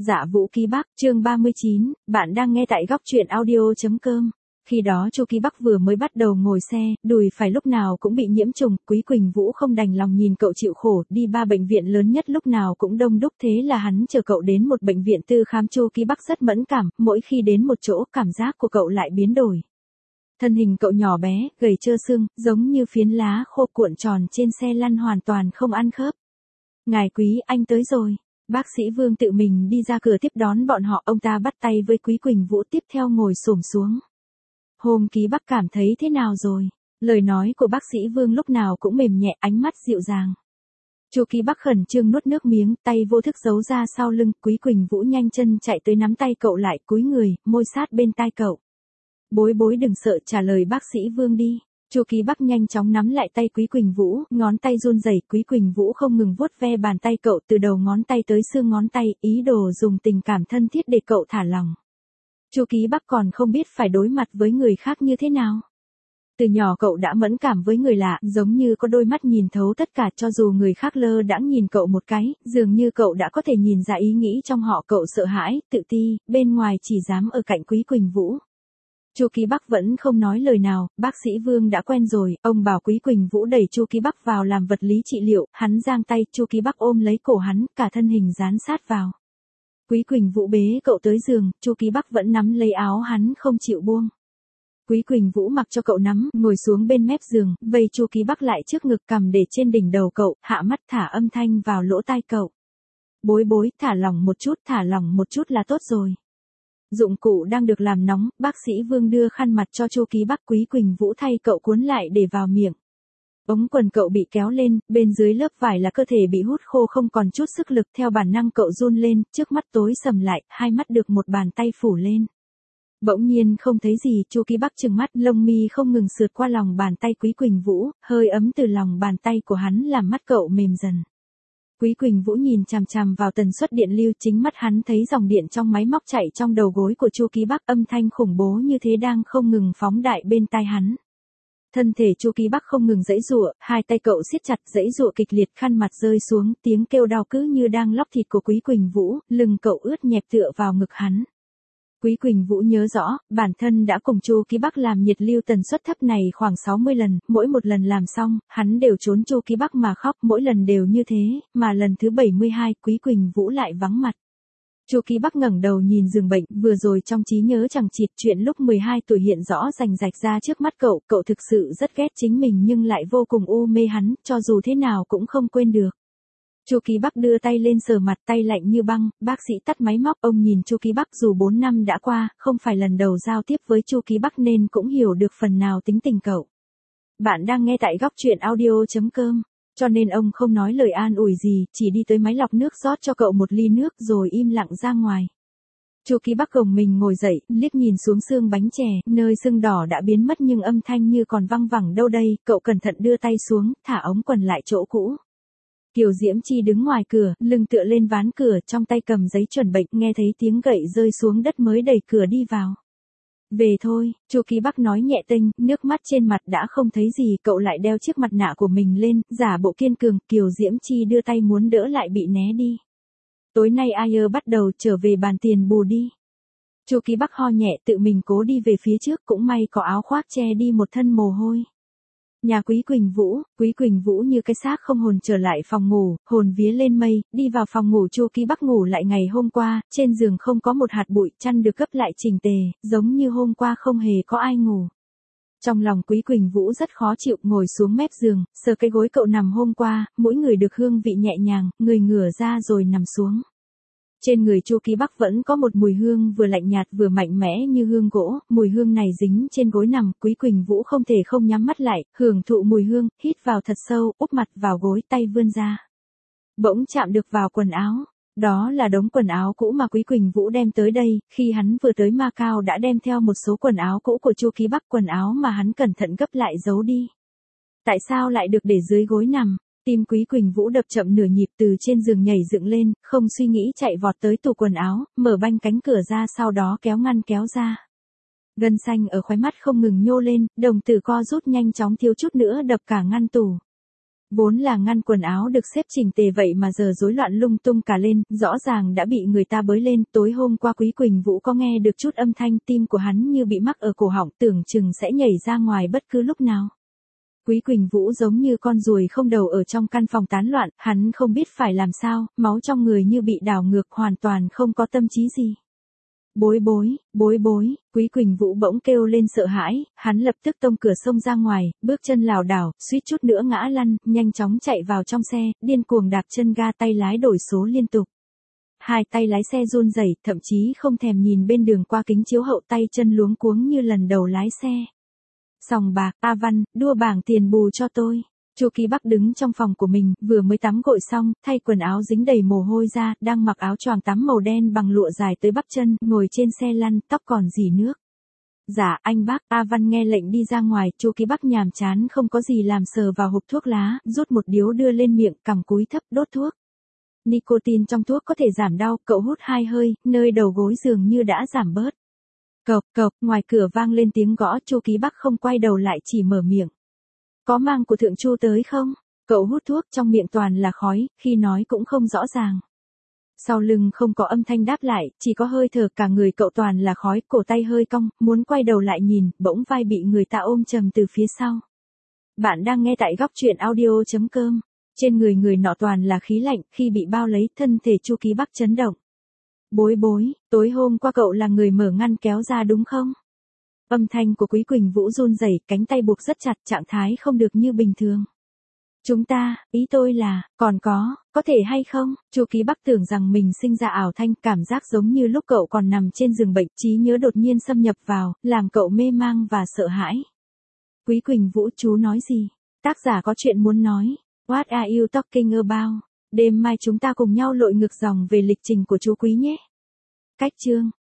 Dạ Vũ Ký Bắc, chương 39, bạn đang nghe tại góc truyện audio.com. Khi đó Chu Ký Bắc vừa mới bắt đầu ngồi xe, đùi phải lúc nào cũng bị nhiễm trùng, Quý Quỳnh Vũ không đành lòng nhìn cậu chịu khổ, đi 3 bệnh viện lớn nhất lúc nào cũng đông đúc, thế là hắn chờ cậu đến một bệnh viện tư khám. Chu Ký Bắc rất mẫn cảm, mỗi khi đến một chỗ cảm giác của cậu lại biến đổi. Thân hình cậu nhỏ bé, gầy trơ xương, giống như phiến lá khô cuộn tròn trên xe lăn, hoàn toàn không ăn khớp. Ngài Quý, anh tới rồi. Bác sĩ Vương tự mình đi ra cửa tiếp đón bọn họ, ông ta bắt tay với Quý Quỳnh Vũ tiếp theo ngồi xổm xuống. Hôm Ký Bắc cảm thấy thế nào rồi? Lời nói của bác sĩ Vương lúc nào cũng mềm nhẹ, ánh mắt dịu dàng. Chu Ký Bắc khẩn trương nuốt nước miếng, tay vô thức giấu ra sau lưng, Quý Quỳnh Vũ nhanh chân chạy tới nắm tay cậu lại, cúi người, môi sát bên tai cậu. Bối bối đừng sợ, trả lời bác sĩ Vương đi. Chu Ký Bắc nhanh chóng nắm lại tay Quý Quỳnh Vũ, ngón tay run rẩy, Quý Quỳnh Vũ không ngừng vuốt ve bàn tay cậu từ đầu ngón tay tới xương ngón tay, ý đồ dùng tình cảm thân thiết để cậu thả lòng. Chu Ký Bắc còn không biết phải đối mặt với người khác như thế nào. Từ nhỏ cậu đã mẫn cảm với người lạ, giống như có đôi mắt nhìn thấu tất cả, cho dù người khác lơ đãng nhìn cậu một cái, dường như cậu đã có thể nhìn ra ý nghĩ trong họ. Cậu sợ hãi, tự ti, bên ngoài chỉ dám ở cạnh Quý Quỳnh Vũ. Chu Ký Bắc vẫn không nói lời nào, bác sĩ Vương đã quen rồi, ông bảo Quý Quỳnh Vũ đẩy Chu Ký Bắc vào làm vật lý trị liệu, hắn giang tay, Chu Ký Bắc ôm lấy cổ hắn, cả thân hình dán sát vào. Quý Quỳnh Vũ bế cậu tới giường, Chu Ký Bắc vẫn nắm lấy áo hắn không chịu buông. Quý Quỳnh Vũ mặc cho cậu nắm, ngồi xuống bên mép giường, vây Chu Ký Bắc lại trước ngực, cầm để trên đỉnh đầu cậu, hạ mắt thả âm thanh vào lỗ tai cậu. Bối bối, thả lỏng một chút là tốt rồi. Dụng cụ đang được làm nóng, bác sĩ Vương đưa khăn mặt cho Chu Ký Bắc, Quý Quỳnh Vũ thay cậu cuốn lại để vào miệng. Ống quần cậu bị kéo lên, bên dưới lớp vải là cơ thể bị hút khô không còn chút sức lực, theo bản năng cậu run lên, trước mắt tối sầm lại, hai mắt được một bàn tay phủ lên. Bỗng nhiên không thấy gì, Chu Ký Bắc trừng mắt, lông mi không ngừng sượt qua lòng bàn tay Quý Quỳnh Vũ, hơi ấm từ lòng bàn tay của hắn làm mắt cậu mềm dần. Quý Quỳnh Vũ nhìn chằm chằm vào tần suất điện lưu, chính mắt hắn thấy dòng điện trong máy móc chạy trong đầu gối của Chu Ký Bắc, âm thanh khủng bố như thế đang không ngừng phóng đại bên tai hắn. Thân thể Chu Ký Bắc không ngừng giãy giụa, hai tay cậu siết chặt, giãy giụa kịch liệt, khăn mặt rơi xuống, tiếng kêu đau cứ như đang lóc thịt của Quý Quỳnh Vũ, lưng cậu ướt nhẹp tựa vào ngực hắn. Quý Quỳnh Vũ nhớ rõ, bản thân đã cùng Chu Ký Bắc làm nhiệt lưu tần suất thấp này khoảng 60 lần, mỗi một lần làm xong, hắn đều trốn Chu Ký Bắc mà khóc, mỗi lần đều như thế, mà lần thứ 72, Quý Quỳnh Vũ lại vắng mặt. Chu Ký Bắc ngẩng đầu nhìn giường bệnh, vừa rồi trong trí nhớ chằng chịt chuyện lúc 12 tuổi hiện rõ rành rạch ra trước mắt cậu, cậu thực sự rất ghét chính mình nhưng lại vô cùng u mê hắn, cho dù thế nào cũng không quên được. Chu Ký Bắc đưa tay lên sờ mặt, tay lạnh như băng, bác sĩ tắt máy móc, ông nhìn Chu Ký Bắc, dù 4 năm đã qua, không phải lần đầu giao tiếp với Chu Ký Bắc nên cũng hiểu được phần nào tính tình cậu. Bạn đang nghe tại góc truyện audio.com, cho nên ông không nói lời an ủi gì, chỉ đi tới máy lọc nước rót cho cậu một ly nước rồi im lặng ra ngoài. Chu Ký Bắc gồng mình ngồi dậy, liếc nhìn xuống xương bánh chè, nơi xương đỏ đã biến mất nhưng âm thanh như còn văng vẳng đâu đây, cậu cẩn thận đưa tay xuống, thả ống quần lại chỗ cũ. Kiều Diễm Chi đứng ngoài cửa, lưng tựa lên ván cửa, trong tay cầm giấy chuẩn bệnh, nghe thấy tiếng gậy rơi xuống đất mới đẩy cửa đi vào. Về thôi, Chu Ký Bắc nói nhẹ tênh, nước mắt trên mặt đã không thấy gì, cậu lại đeo chiếc mặt nạ của mình lên, giả bộ kiên cường, Kiều Diễm Chi đưa tay muốn đỡ lại bị né đi. Tối nay ai bắt đầu trở về bàn tiền bù đi. Chu Ký Bắc ho nhẹ tự mình cố đi về phía trước, cũng may có áo khoác che đi một thân mồ hôi. Nhà Quý Quỳnh Vũ như cái xác không hồn trở lại phòng ngủ, hồn vía lên mây, đi vào phòng ngủ. Chu Ký Bắc ngủ lại ngày hôm qua, trên giường không có một hạt bụi, chăn được gấp lại chỉnh tề, giống như hôm qua không hề có ai ngủ. Trong lòng Quý Quỳnh Vũ rất khó chịu, ngồi xuống mép giường, sờ cái gối cậu nằm hôm qua, mỗi người được hương vị nhẹ nhàng, người ngửa ra rồi nằm xuống. Trên người Chu Ký Bắc vẫn có một mùi hương vừa lạnh nhạt vừa mạnh mẽ như hương gỗ, mùi hương này dính trên gối nằm, Quý Quỳnh Vũ không thể không nhắm mắt lại, hưởng thụ mùi hương, hít vào thật sâu, úp mặt vào gối, tay vươn ra. Bỗng chạm được vào quần áo, đó là đống quần áo cũ mà Quý Quỳnh Vũ đem tới đây, khi hắn vừa tới Macau đã đem theo một số quần áo cũ của Chu Ký Bắc, quần áo mà hắn cẩn thận gấp lại giấu đi. Tại sao lại được để dưới gối nằm? Tim Quý Quỳnh Vũ đập chậm nửa nhịp, từ trên giường nhảy dựng lên, không suy nghĩ chạy vọt tới tủ quần áo, mở banh cánh cửa ra, sau đó kéo ngăn kéo ra. Gân xanh ở khóe mắt không ngừng nhô lên, đồng tử co rút nhanh chóng, thiếu chút nữa đập cả ngăn tủ. Vốn là ngăn quần áo được xếp chỉnh tề vậy mà giờ rối loạn lung tung cả lên, rõ ràng đã bị người ta bới lên. Tối hôm qua Quý Quỳnh Vũ có nghe được chút âm thanh, tim của hắn như bị mắc ở cổ họng, tưởng chừng sẽ nhảy ra ngoài bất cứ lúc nào. Quý Quỳnh Vũ giống như con ruồi không đầu ở trong căn phòng tán loạn, hắn không biết phải làm sao, máu trong người như bị đảo ngược, hoàn toàn không có tâm trí gì. Bối bối, Quý Quỳnh Vũ bỗng kêu lên sợ hãi, hắn lập tức tông cửa xông ra ngoài, bước chân lảo đảo, suýt chút nữa ngã lăn, nhanh chóng chạy vào trong xe, điên cuồng đạp chân ga, tay lái đổi số liên tục. Hai tay lái xe run rẩy, thậm chí không thèm nhìn bên đường qua kính chiếu hậu, tay chân luống cuống như lần đầu lái xe. Sòng bạc, A Văn, đua bảng tiền bù cho tôi. Chu Ký Bắc đứng trong phòng của mình, vừa mới tắm gội xong, thay quần áo dính đầy mồ hôi ra, đang mặc áo choàng tắm màu đen bằng lụa dài tới bắp chân, ngồi trên xe lăn, tóc còn rỉ nước. Dạ, anh bác. A Văn nghe lệnh đi ra ngoài, Chu Ký Bắc nhàm chán không có gì làm sờ vào hộp thuốc lá, rút một điếu đưa lên miệng, cằm cúi thấp đốt thuốc. Nicotine trong thuốc có thể giảm đau, cậu hút 2 hơi, nơi đầu gối dường như đã giảm bớt. Cộc, ngoài cửa vang lên tiếng gõ, Chu Ký Bắc không quay đầu lại, chỉ mở miệng. Có mang của thượng Chu tới không? Cậu hút thuốc, trong miệng toàn là khói, khi nói cũng không rõ ràng. Sau lưng không có âm thanh đáp lại, chỉ có hơi thở, cả người cậu toàn là khói, cổ tay hơi cong, muốn quay đầu lại nhìn, bỗng vai bị người ta ôm chầm từ phía sau. Bạn đang nghe tại góc truyện audio.com. Trên người người nọ toàn là khí lạnh, khi bị bao lấy, thân thể Chu Ký Bắc chấn động. Bối, tối hôm qua cậu là người mở ngăn kéo ra đúng không? Âm thanh của Quý Quỳnh Vũ run rẩy, cánh tay buộc rất chặt, trạng thái không được như bình thường. Ý tôi là, còn có thể hay không? Chu Ký Bắc tưởng rằng mình sinh ra ảo thanh, cảm giác giống như lúc cậu còn nằm trên giường bệnh, trí nhớ đột nhiên xâm nhập vào, làm cậu mê mang và sợ hãi. Quý Quỳnh Vũ, chú nói gì? Tác giả có chuyện muốn nói. What are you talking about? Đêm mai chúng ta cùng nhau lội ngược dòng về lịch trình của chú Quý nhé. Cách chương